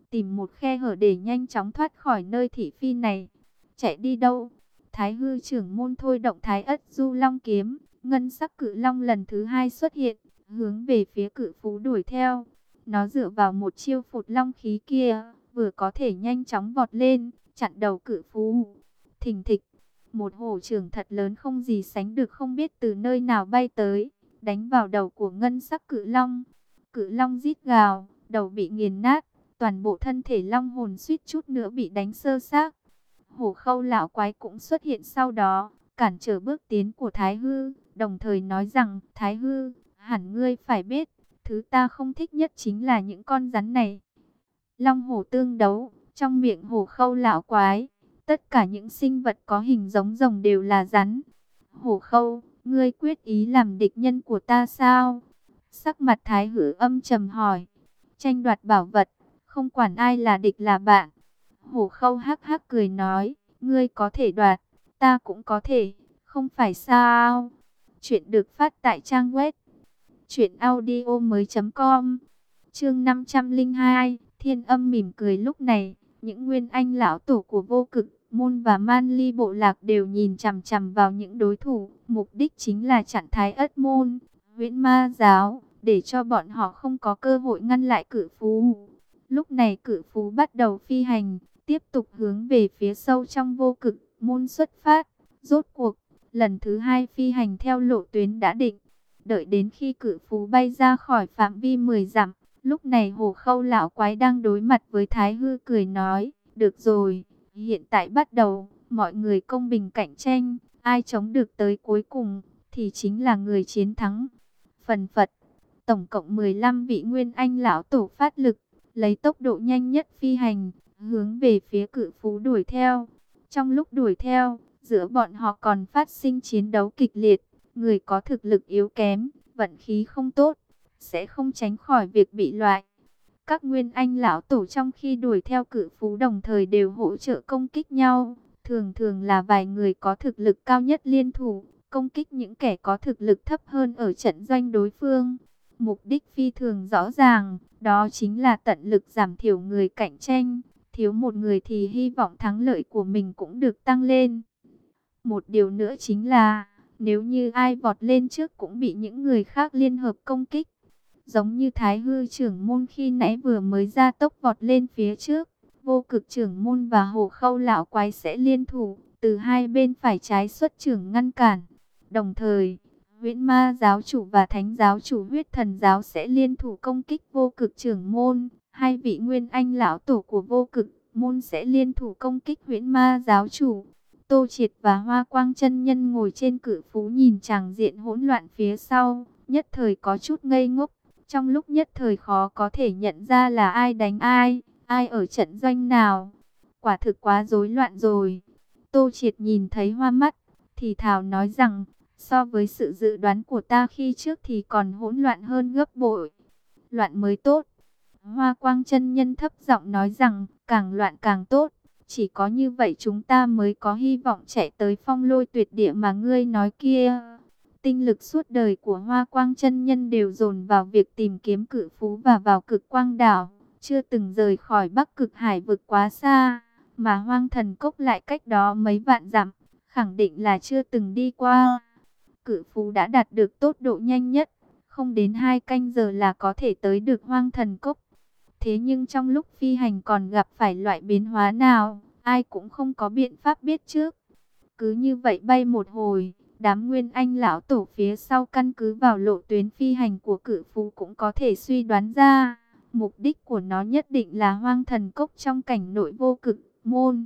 tìm một khe hở để nhanh chóng thoát khỏi nơi thị phi này. Chạy đi đâu? Thái hư trưởng môn thôi động Thái Ất Du Long kiếm, ngân sắc cự long lần thứ hai xuất hiện, hướng về phía cự phú đuổi theo. Nó dựa vào một chiêu phụt long khí kia, vừa có thể nhanh chóng vọt lên, chặn đầu cự phú. Thình thịch, một hổ trưởng thật lớn không gì sánh được không biết từ nơi nào bay tới, đánh vào đầu của ngân sắc cự long. Cự long rít gào, đầu bị nghiền nát, toàn bộ thân thể long hồn suýt chút nữa bị đánh sơ xác. Hổ khâu lão quái cũng xuất hiện sau đó, cản trở bước tiến của Thái Hư, đồng thời nói rằng, Thái Hư, hẳn ngươi phải biết, thứ ta không thích nhất chính là những con rắn này. Long hổ tương đấu, trong miệng hổ khâu lão quái, tất cả những sinh vật có hình giống rồng đều là rắn. Hổ khâu, ngươi quyết ý làm địch nhân của ta sao? Sắc mặt Thái Hư âm trầm hỏi. Tranh đoạt bảo vật, không quản ai là địch là bạn. Hổ khâu hắc hắc cười nói, ngươi có thể đoạt, ta cũng có thể, không phải sao? Chuyện được phát tại trang web truyện audio mới chấm com. Chương năm trăm linh hai, Thiên Âm mỉm cười. Lúc này, những nguyên anh lão tổ của Vô Cực môn và Man Ly bộ lạc đều nhìn chằm chằm vào những đối thủ, mục đích chính là chặn Thái Ất môn, Huyễn Ma giáo, để cho bọn họ không có cơ hội ngăn lại cự phú. Lúc này cự phú bắt đầu phi hành, tiếp tục hướng về phía sâu trong Vô Cực môn xuất phát. Rốt cuộc, lần thứ hai phi hành theo lộ tuyến đã định. Đợi đến khi cự phú bay ra khỏi phạm vi mười dặm, lúc này hổ khâu lão quái đang đối mặt với Thái Hư cười nói, được rồi, hiện tại bắt đầu, mọi người công bình cạnh tranh, ai chống được tới cuối cùng, thì chính là người chiến thắng. Phần phật, tổng cộng mười lăm vị nguyên anh lão tổ phát lực, lấy tốc độ nhanh nhất phi hành, hướng về phía cự phú đuổi theo. Trong lúc đuổi theo, giữa bọn họ còn phát sinh chiến đấu kịch liệt, người có thực lực yếu kém, vận khí không tốt, sẽ không tránh khỏi việc bị loại. Các nguyên anh lão tổ trong khi đuổi theo cự phú đồng thời đều hỗ trợ công kích nhau, thường thường là vài người có thực lực cao nhất liên thủ, công kích những kẻ có thực lực thấp hơn ở trận doanh đối phương. Mục đích phi thường rõ ràng, đó chính là tận lực giảm thiểu người cạnh tranh, thiếu một người thì hy vọng thắng lợi của mình cũng được tăng lên. Một điều nữa chính là, nếu như ai vọt lên trước cũng bị những người khác liên hợp công kích. Giống như Thái Hư trưởng môn khi nãy vừa mới ra tốc vọt lên phía trước, Vô Cực trưởng môn và hổ khâu lão quái sẽ liên thủ, từ hai bên phải trái xuất trưởng ngăn cản. Đồng thời, Huyễn Ma giáo chủ và Thánh giáo chủ Huyết Thần giáo sẽ liên thủ công kích Vô Cực trưởng môn. Hai vị nguyên anh lão tổ của Vô Cực môn sẽ liên thủ công kích Huyễn Ma giáo chủ. Tô Triệt và Hoa Quang chân nhân ngồi trên cự phú nhìn tràng diện hỗn loạn phía sau, nhất thời có chút ngây ngốc. Trong lúc nhất thời khó có thể nhận ra là ai đánh ai, ai ở trận doanh nào. Quả thực quá rối loạn rồi. Tô Triệt nhìn thấy hoa mắt, thì thào nói rằng, so với sự dự đoán của ta khi trước thì còn hỗn loạn hơn gấp bội. Loạn mới tốt. Hoa Quang chân nhân thấp giọng nói rằng, càng loạn càng tốt. Chỉ có như vậy chúng ta mới có hy vọng chạy tới Phong Lôi Tuyệt Địa mà ngươi nói kia. Tinh lực suốt đời của Hoa Quang chân nhân đều dồn vào việc tìm kiếm cự phú và vào Cực Quang đảo, chưa từng rời khỏi Bắc Cực Hải vực quá xa, mà Hoang Thần Cốc lại cách đó mấy vạn dặm, khẳng định là chưa từng đi qua. Cự phú đã đạt được tốc độ nhanh nhất, không đến hai canh giờ là có thể tới được Hoang Thần Cốc. Thế nhưng trong lúc phi hành còn gặp phải loại biến hóa nào, ai cũng không có biện pháp biết trước. Cứ như vậy bay một hồi, đám nguyên anh lão tổ phía sau căn cứ vào lộ tuyến phi hành của cự phú cũng có thể suy đoán ra, mục đích của nó nhất định là Hoang Thần Cốc trong cảnh nội Vô Cực môn.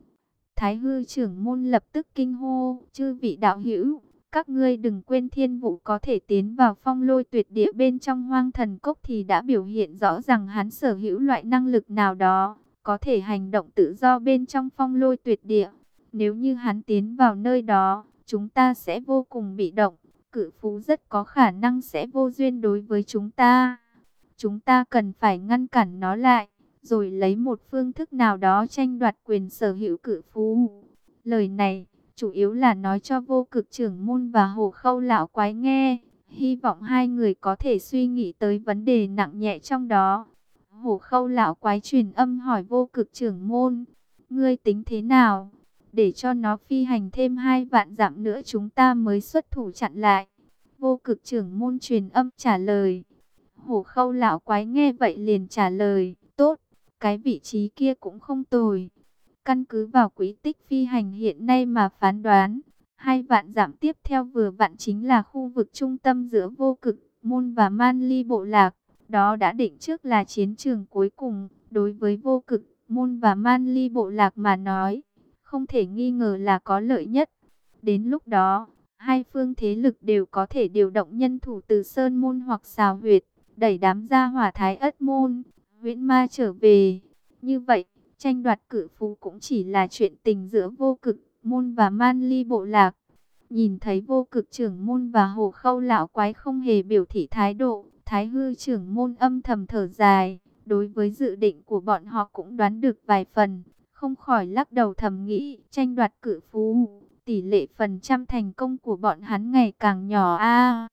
Thái Hư trưởng môn lập tức kinh hô, chư vị đạo hữu, các ngươi đừng quên Thiên Vũ có thể tiến vào Phong Lôi Tuyệt Địa bên trong Hoang Thần Cốc thì đã biểu hiện rõ rằng hắn sở hữu loại năng lực nào đó, có thể hành động tự do bên trong Phong Lôi Tuyệt Địa. Nếu như hắn tiến vào nơi đó, chúng ta sẽ vô cùng bị động, cự phú rất có khả năng sẽ vô duyên đối với chúng ta. Chúng ta cần phải ngăn cản nó lại, rồi lấy một phương thức nào đó tranh đoạt quyền sở hữu cự phú. Lời này chủ yếu là nói cho Vô Cực trưởng môn và hổ khâu lão quái nghe, hy vọng hai người có thể suy nghĩ tới vấn đề nặng nhẹ trong đó. Hổ Khâu lão quái truyền âm hỏi Vô Cực trưởng môn, ngươi tính thế nào? Để cho nó phi hành thêm hai vạn dặm nữa chúng ta mới xuất thủ chặn lại. Vô Cực trưởng môn truyền âm trả lời. Hổ Khâu lão quái nghe vậy liền trả lời, tốt, cái vị trí kia cũng không tồi. Căn cứ vào quỹ tích phi hành hiện nay mà phán đoán, hai vạn dặm tiếp theo vừa vặn chính là khu vực trung tâm giữa Vô Cực môn và Man Ly bộ lạc. Đó đã định trước là chiến trường cuối cùng, đối với Vô Cực môn và Man Ly bộ lạc mà nói, không thể nghi ngờ là có lợi nhất. Đến lúc đó, hai phương thế lực đều có thể điều động nhân thủ từ Sơn môn hoặc Xào huyệt, đẩy đám gia hỏa Thái Ất môn, Huyễn Ma trở về. Như vậy, tranh đoạt cự phú cũng chỉ là chuyện tình giữa Vô Cực môn và Man Ly bộ lạc. Nhìn thấy Vô Cực trưởng môn và Hổ Khâu lão quái không hề biểu thị thái độ, Thái Hư trưởng môn âm thầm thở dài, đối với dự định của bọn họ cũng đoán được vài phần, không khỏi lắc đầu thầm nghĩ, tranh đoạt cự phú, tỷ lệ phần trăm thành công của bọn hắn ngày càng nhỏ a.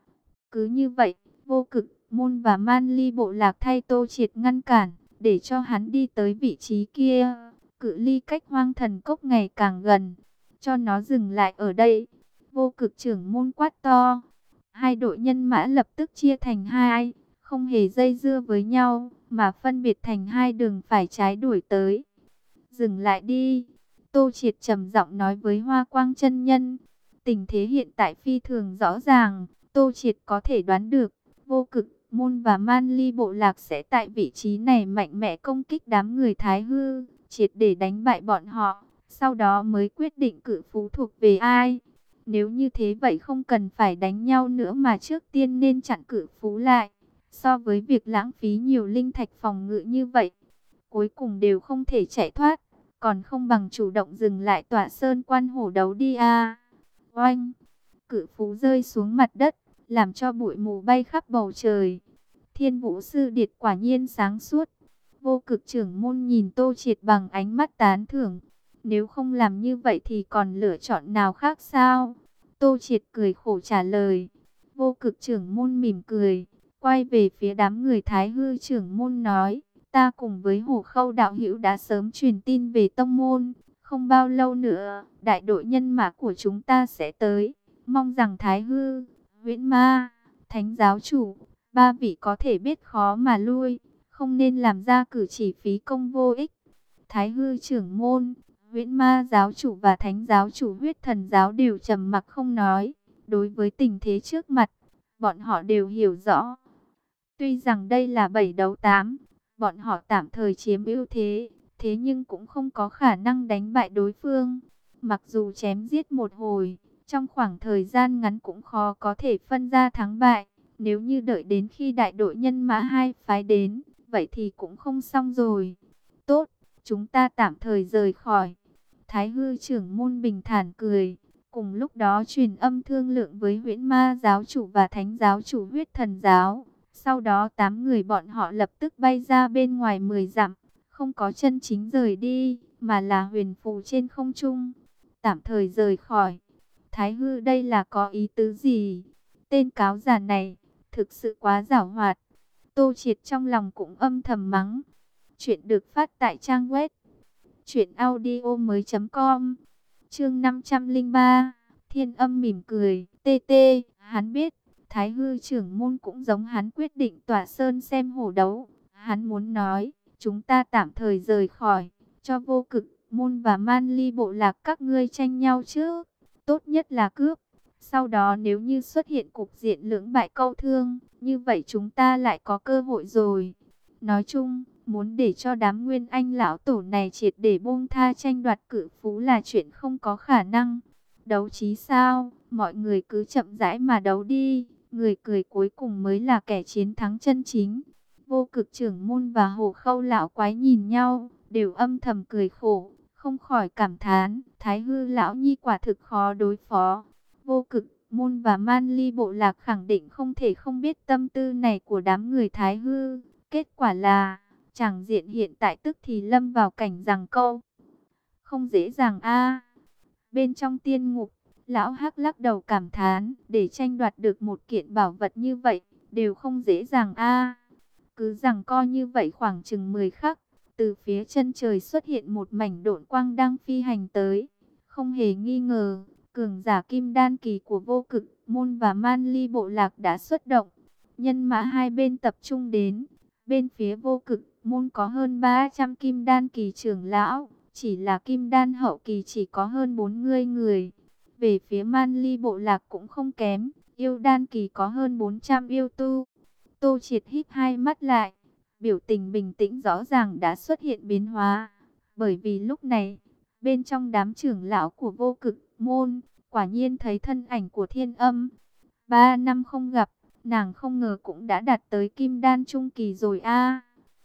Cứ như vậy, Vô Cực môn và Man Ly bộ lạc thay Tô Triệt ngăn cản, để cho hắn đi tới vị trí kia, cự ly cách Hoang Thần Cốc ngày càng gần, cho nó dừng lại ở đây. Vô Cực trưởng môn quát to. Hai đội nhân mã lập tức chia thành hai, không hề dây dưa với nhau, mà phân biệt thành hai đường phải trái đuổi tới. Dừng lại đi, Tô Triệt trầm giọng nói với Hoa Quang chân nhân. Tình thế hiện tại phi thường rõ ràng, Tô Triệt có thể đoán được, Vô Cực môn và Man Ly bộ lạc sẽ tại vị trí này mạnh mẽ công kích đám người Thái Hư, triệt để đánh bại bọn họ, sau đó mới quyết định cự phú thuộc về ai. Nếu như thế vậy không cần phải đánh nhau nữa mà trước tiên nên chặn cự phú lại. So với việc lãng phí nhiều linh thạch phòng ngự như vậy, cuối cùng đều không thể chạy thoát, còn không bằng chủ động dừng lại tọa sơn quan hổ đấu đi a. Oanh! Cự phú rơi xuống mặt đất, làm cho bụi mù bay khắp bầu trời. Thiên Vũ Sư Điệt quả nhiên sáng suốt. Vô Cực trưởng môn nhìn Tô Triệt bằng ánh mắt tán thưởng. Nếu không làm như vậy thì còn lựa chọn nào khác sao? Tô Triệt cười khổ trả lời. Vô Cực trưởng môn mỉm cười, quay về phía đám người Thái Hư trưởng môn nói, ta cùng với Hổ Khâu đạo hữu đã sớm truyền tin về tông môn, không bao lâu nữa, đại đội nhân mã của chúng ta sẽ tới, mong rằng Thái Hư, Huyễn Ma, Thánh giáo chủ, ba vị có thể biết khó mà lui, không nên làm ra cử chỉ phí công vô ích. Thái Hư trưởng môn, Huyễn Ma giáo chủ và Thánh giáo chủ Huyết Thần giáo đều trầm mặc không nói. Đối với tình thế trước mặt, bọn họ đều hiểu rõ. Tuy rằng đây là bảy đấu tám, bọn họ tạm thời chiếm ưu thế, thế nhưng cũng không có khả năng đánh bại đối phương. Mặc dù chém giết một hồi, trong khoảng thời gian ngắn cũng khó có thể phân ra thắng bại. Nếu như đợi đến khi đại đội nhân mã hai phái đến, vậy thì cũng không xong rồi. Tốt, chúng ta tạm thời rời khỏi. Thái Hư trưởng môn bình thản cười. Cùng lúc đó truyền âm thương lượng với Huyễn Ma giáo chủ và Thánh giáo chủ Huyết Thần giáo. Sau đó tám người bọn họ lập tức bay ra bên ngoài mười dặm, không có chân chính rời đi, mà là huyền phù trên không trung, tạm thời rời khỏi. Thái Hư đây là có ý tứ gì? Tên cáo già này, thực sự quá giảo hoạt. Tô Triệt trong lòng cũng âm thầm mắng. Chuyện được phát tại trang web truyện audio mới chấm com. Chương năm trăm lẻ ba, Thiên Âm mỉm cười, tê tê, hắn biết, Thái Hư trưởng môn cũng giống hắn quyết định tỏa sơn xem hổ đấu. Hắn muốn nói, chúng ta tạm thời rời khỏi, cho Vô Cực môn và Man Ly bộ lạc các ngươi tranh nhau trước. Tốt nhất là cướp. Sau đó nếu như xuất hiện cục diện lưỡng bại câu thương, như vậy chúng ta lại có cơ hội rồi. Nói chung, muốn để cho đám Nguyên Anh lão tổ này triệt để buông tha tranh đoạt cự phú là chuyện không có khả năng. Đấu trí sao? Mọi người cứ chậm rãi mà đấu đi. Người cười cuối cùng mới là kẻ chiến thắng chân chính. Vô Cực trưởng môn và Hổ Khâu lão quái nhìn nhau, đều âm thầm cười khổ, không khỏi cảm thán, Thái Hư lão nhi quả thực khó đối phó. Vô Cực môn và Man Ly bộ lạc khẳng định không thể không biết tâm tư này của đám người Thái Hư. Kết quả là, tràng diện hiện tại tức thì lâm vào cảnh giằng co. Không dễ dàng a. Bên trong tiên ngục, lão Hắc lắc đầu cảm thán, để tranh đoạt được một kiện bảo vật như vậy, đều không dễ dàng a. Cứ giằng co như vậy khoảng chừng mười khắc, từ phía chân trời xuất hiện một mảnh độn quang đang phi hành tới. Không hề nghi ngờ, cường giả kim đan kỳ của Vô Cực môn và Man Ly bộ lạc đã xuất động. Nhân mã hai bên tập trung đến. Bên phía Vô Cực môn có hơn ba trăm kim đan kỳ trưởng lão, chỉ là kim đan hậu kỳ chỉ có hơn bốn mươi người. Về phía Man Ly bộ lạc cũng không kém, yêu đan kỳ có hơn bốn trăm yêu tu. Tô Triệt híp hai mắt lại, biểu tình bình tĩnh rõ ràng đã xuất hiện biến hóa. Bởi vì lúc này, bên trong đám trưởng lão của Vô Cực môn, quả nhiên thấy thân ảnh của Thiên Âm. Ba năm không gặp, nàng không ngờ cũng đã đạt tới kim đan trung kỳ rồi a.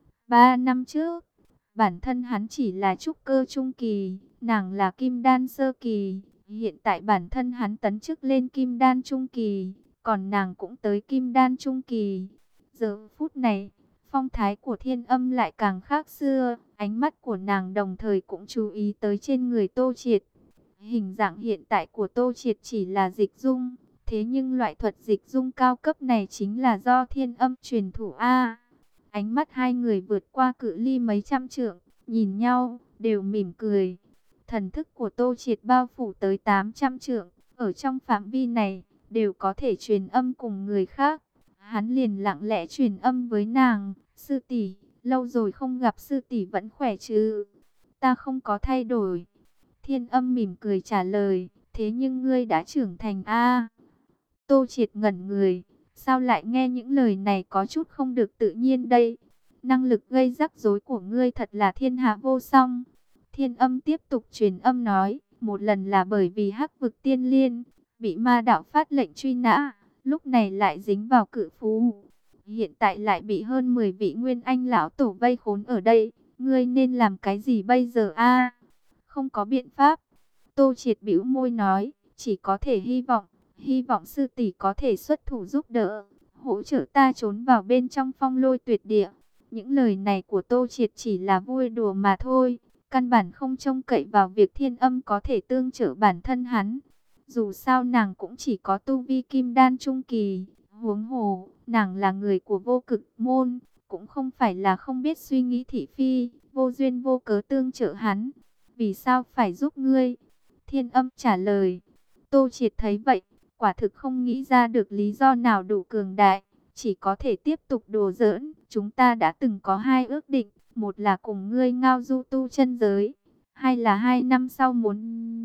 Ba năm trước, bản thân hắn chỉ là trúc cơ trung kỳ, nàng là kim đan sơ kỳ. Hiện tại bản thân hắn tấn chức lên kim đan trung kỳ, còn nàng cũng tới kim đan trung kỳ. Giờ phút này, phong thái của Thiên Âm lại càng khác xưa, ánh mắt của nàng đồng thời cũng chú ý tới trên người Tô Triệt. Hình dạng hiện tại của Tô Triệt chỉ là dịch dung, thế nhưng loại thuật dịch dung cao cấp này chính là do Thiên Âm truyền thủ a. Ánh mắt hai người vượt qua cự ly mấy trăm trượng, nhìn nhau, đều mỉm cười. Thần thức của Tô Triệt bao phủ tới tám trăm trượng, ở trong phạm vi này, đều có thể truyền âm cùng người khác. Hắn liền lặng lẽ truyền âm với nàng, sư tỷ, lâu rồi không gặp, sư tỷ vẫn khỏe chứ? Ta không có thay đổi. Thiên Âm mỉm cười trả lời, thế nhưng ngươi đã trưởng thành a. Tô Triệt ngẩn người, sao lại nghe những lời này có chút không được tự nhiên đây? Năng lực gây rắc rối của ngươi thật là thiên hạ vô song. Thiên Âm tiếp tục truyền âm nói, một lần là bởi vì Hắc Vực Tiên Liên bị ma đạo phát lệnh truy nã, lúc này lại dính vào cự phú. Hiện tại lại bị hơn mười vị nguyên anh lão tổ vây khốn ở đây, ngươi nên làm cái gì bây giờ a? Không có biện pháp. Tô Triệt bĩu môi nói, chỉ có thể hy vọng, hy vọng sư tỷ có thể xuất thủ giúp đỡ, hỗ trợ ta trốn vào bên trong Phong Lôi Tuyệt Địa. Những lời này của Tô Triệt chỉ là vui đùa mà thôi, căn bản không trông cậy vào việc Thiên Âm có thể tương trợ bản thân hắn. Dù sao nàng cũng chỉ có tu vi kim đan trung kỳ, huống hồ, nàng là người của Vô Cực môn, cũng không phải là không biết suy nghĩ thị phi, vô duyên vô cớ tương trợ hắn. Vì sao phải giúp ngươi? Thiên Âm trả lời. Tô Triệt thấy vậy, quả thực không nghĩ ra được lý do nào đủ cường đại, chỉ có thể tiếp tục đùa giỡn. Chúng ta đã từng có hai ước định, một là cùng ngươi ngao du tu chân giới, hai là hai năm sau muốn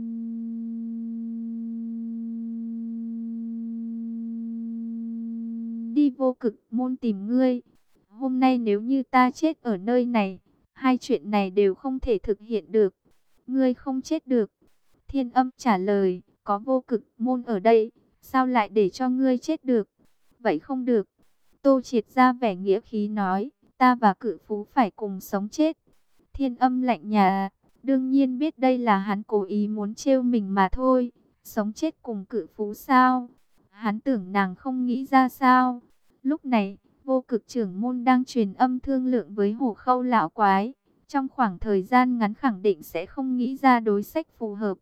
đi Vô Cực môn tìm ngươi. Hôm nay nếu như ta chết ở nơi này, hai chuyện này đều không thể thực hiện được. Ngươi không chết được. Thiên Âm trả lời, có Vô Cực môn ở đây, sao lại để cho ngươi chết được? Vậy không được. Tô Triệt ra vẻ nghĩa khí nói, ta và cự phú phải cùng sống chết. Thiên Âm lạnh nhạt, đương nhiên biết đây là hắn cố ý muốn trêu mình mà thôi. Sống chết cùng cự phú sao? Hắn tưởng nàng không nghĩ ra sao? Lúc này, Vô Cực trưởng môn đang truyền âm thương lượng với Hổ Khâu lão quái. Trong khoảng thời gian ngắn khẳng định sẽ không nghĩ ra đối sách phù hợp.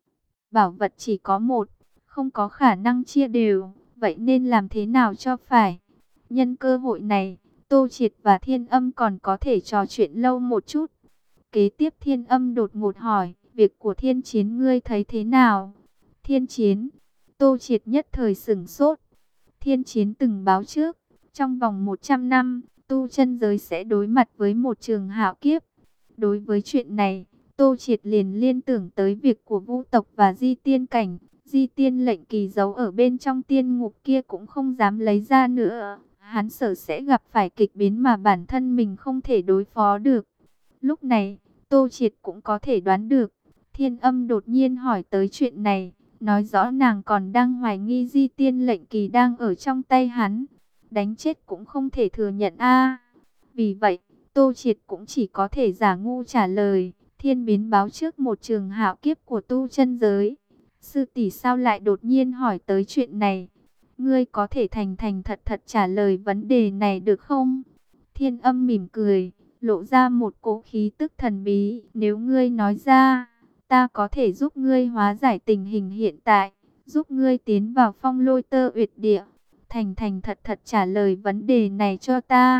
Bảo vật chỉ có một, không có khả năng chia đều, vậy nên làm thế nào cho phải? Nhân cơ hội này, Tô Triệt và Thiên Âm còn có thể trò chuyện lâu một chút. Kế tiếp Thiên Âm đột ngột hỏi, việc của Thiên Chiến ngươi thấy thế nào? Thiên Chiến, Tô Triệt nhất thời sửng sốt. Thiên Chiến từng báo trước, trong vòng một trăm năm, tu chân giới sẽ đối mặt với một trường hạo kiếp. Đối với chuyện này, Tô Triệt liền liên tưởng tới việc của Vu tộc và Di Tiên cảnh. Di Tiên lệnh kỳ giấu ở bên trong tiên ngục kia cũng không dám lấy ra nữa. Hắn sợ sẽ gặp phải kịch biến mà bản thân mình không thể đối phó được. Lúc này, Tô Triệt cũng có thể đoán được. Thiên Âm đột nhiên hỏi tới chuyện này, nói rõ nàng còn đang hoài nghi Di Tiên lệnh kỳ đang ở trong tay hắn. Đánh chết cũng không thể thừa nhận a. Vì vậy, Tô Triệt cũng chỉ có thể giả ngu trả lời, thiên biến báo trước một trường hạo kiếp của tu chân giới. Sư tỷ sao lại đột nhiên hỏi tới chuyện này? Ngươi có thể thành thành thật thật trả lời vấn đề này được không? Thiên Âm mỉm cười, lộ ra một cỗ khí tức thần bí. Nếu ngươi nói ra, ta có thể giúp ngươi hóa giải tình hình hiện tại, giúp ngươi tiến vào Phong Lôi Tơ Uyệt Địa. Thành thành thật thật trả lời vấn đề này cho ta.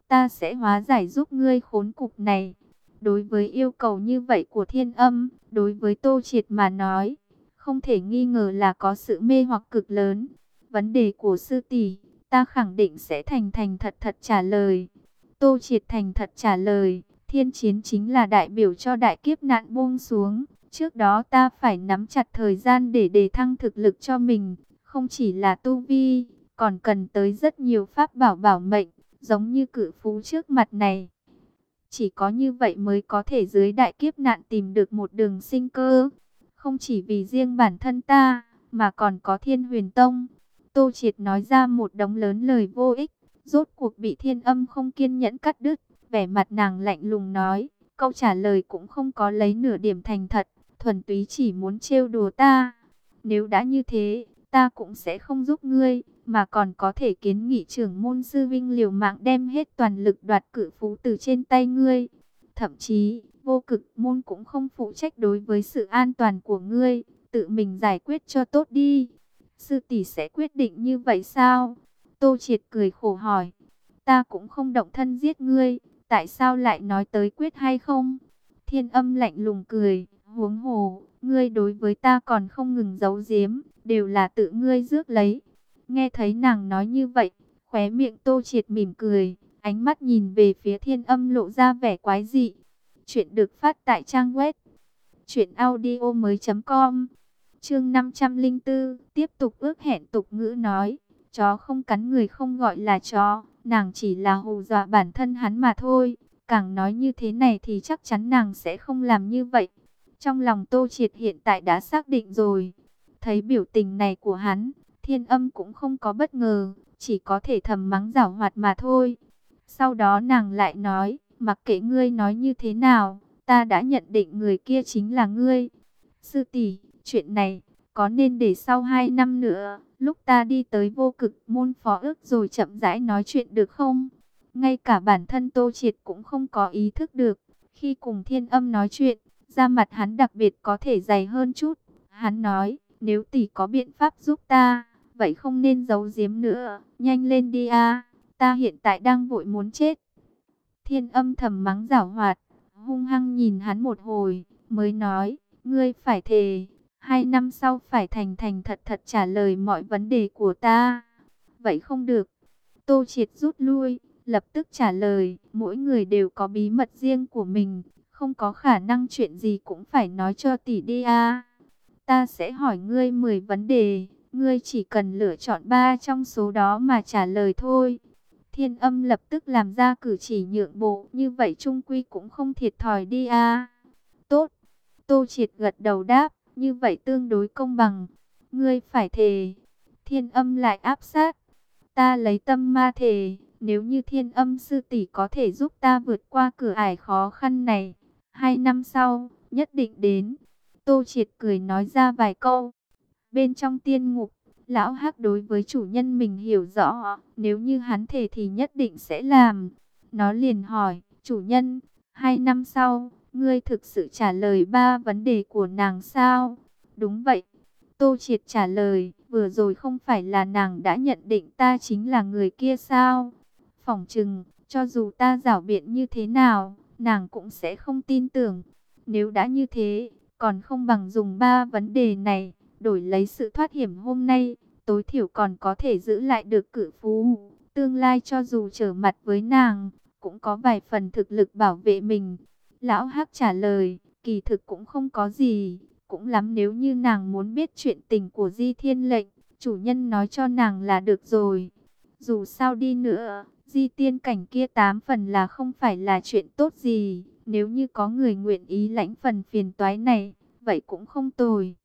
ta sẽ hóa giải giúp ngươi khốn cục này. Đối với yêu cầu như vậy của Thiên Âm, đối với Tô Triệt mà nói, không thể nghi ngờ là có sự mê hoặc cực lớn. Vấn đề của sư tỷ, ta khẳng định sẽ thành thành thật thật trả lời. Tô Triệt thành thật trả lời, thiên chiến chính là đại biểu cho đại kiếp nạn buông xuống. Trước đó ta phải nắm chặt thời gian để đề thăng thực lực cho mình, không chỉ là tu vi, còn cần tới rất nhiều pháp bảo bảo mệnh, giống như cự phú trước mặt này. Chỉ có như vậy mới có thể dưới đại kiếp nạn tìm được một đường sinh cơ. Không chỉ vì riêng bản thân ta, mà còn có Thiên Huyền Tông. Tô Triệt nói ra một đống lớn lời vô ích, rốt cuộc bị Thiên Âm không kiên nhẫn cắt đứt. Vẻ mặt nàng lạnh lùng nói, câu trả lời cũng không có lấy nửa điểm thành thật, thuần túy chỉ muốn trêu đùa ta. Nếu đã như thế, ta cũng sẽ không giúp ngươi, mà còn có thể kiến nghị trưởng môn sư vinh liều mạng đem hết toàn lực đoạt cự phú từ trên tay ngươi. Thậm chí, vô cực môn cũng không phụ trách đối với sự an toàn của ngươi, tự mình giải quyết cho tốt đi. Sư tỷ sẽ quyết định như vậy sao? Tô Triệt cười khổ hỏi. Ta cũng không động thân giết ngươi, tại sao lại nói tới quyết hay không? Thiên Âm lạnh lùng cười, huống hồ, ngươi đối với ta còn không ngừng giấu giếm, đều là tự ngươi rước lấy. Nghe thấy nàng nói như vậy, khóe miệng Tô Triệt mỉm cười, ánh mắt nhìn về phía Thiên Âm lộ ra vẻ quái dị. Chuyện được phát tại trang web truyện audio mới chấm com. Chương năm trăm lẻ bốn, tiếp tục ước hẹn tục ngữ nói, chó không cắn người không gọi là chó, nàng chỉ là hù dọa bản thân hắn mà thôi. Càng nói như thế này thì chắc chắn nàng sẽ không làm như vậy. Trong lòng Tô Triệt hiện tại đã xác định rồi. Thấy biểu tình này của hắn, Thiên Âm cũng không có bất ngờ, chỉ có thể thầm mắng giảo hoạt mà thôi. Sau đó nàng lại nói, mặc kệ ngươi nói như thế nào, ta đã nhận định người kia chính là ngươi. Sư tỷ, chuyện này có nên để sau hai năm nữa, lúc ta đi tới vô cực môn phó ước rồi chậm rãi nói chuyện được không? Ngay cả bản thân Tô Triệt cũng không có ý thức được, khi cùng Thiên Âm nói chuyện, da mặt hắn đặc biệt có thể dày hơn chút. Hắn nói, nếu tỷ có biện pháp giúp ta, vậy không nên giấu giếm nữa, nhanh lên đi a, ta hiện tại đang vội muốn chết. Thiên Âm thầm mắng giảo hoạt, hung hăng nhìn hắn một hồi, mới nói, ngươi phải thề, hai năm sau phải thành thành thật thật trả lời mọi vấn đề của ta. Vậy không được. Tô Triệt rút lui, lập tức trả lời, mỗi người đều có bí mật riêng của mình, không có khả năng chuyện gì cũng phải nói cho tỷ đi a. Ta sẽ hỏi ngươi mười vấn đề, ngươi chỉ cần lựa chọn ba trong số đó mà trả lời thôi. Thiên Âm lập tức làm ra cử chỉ nhượng bộ, như vậy chung quy cũng không thiệt thòi đi a. Tốt. Tô Triệt gật đầu đáp, như vậy tương đối công bằng. Ngươi phải thề. Thiên Âm lại áp sát. Ta lấy tâm ma thề, nếu như Thiên Âm sư tỷ có thể giúp ta vượt qua cửa ải khó khăn này, hai năm sau, nhất định đến. Tô Triệt cười nói ra vài câu. Bên trong tiên ngục, lão Hắc đối với chủ nhân mình hiểu rõ, nếu như hắn thề thì nhất định sẽ làm. Nó liền hỏi, chủ nhân, hai năm sau, ngươi thực sự trả lời ba vấn đề của nàng sao? Đúng vậy. Tô Triệt trả lời, vừa rồi không phải là nàng đã nhận định ta chính là người kia sao? Phỏng chừng, cho dù ta giảo biện như thế nào, nàng cũng sẽ không tin tưởng. Nếu đã như thế, còn không bằng dùng ba vấn đề này, đổi lấy sự thoát hiểm hôm nay, tối thiểu còn có thể giữ lại được cự phú. Tương lai cho dù trở mặt với nàng, cũng có vài phần thực lực bảo vệ mình. Lão Hắc trả lời, kỳ thực cũng không có gì, cũng lắm nếu như nàng muốn biết chuyện tình của Di Thiên Lệnh, chủ nhân nói cho nàng là được rồi. Dù sao đi nữa, Di tiên cảnh kia tám phần là không phải là chuyện tốt gì, nếu như có người nguyện ý lãnh phần phiền toái này, vậy cũng không tồi.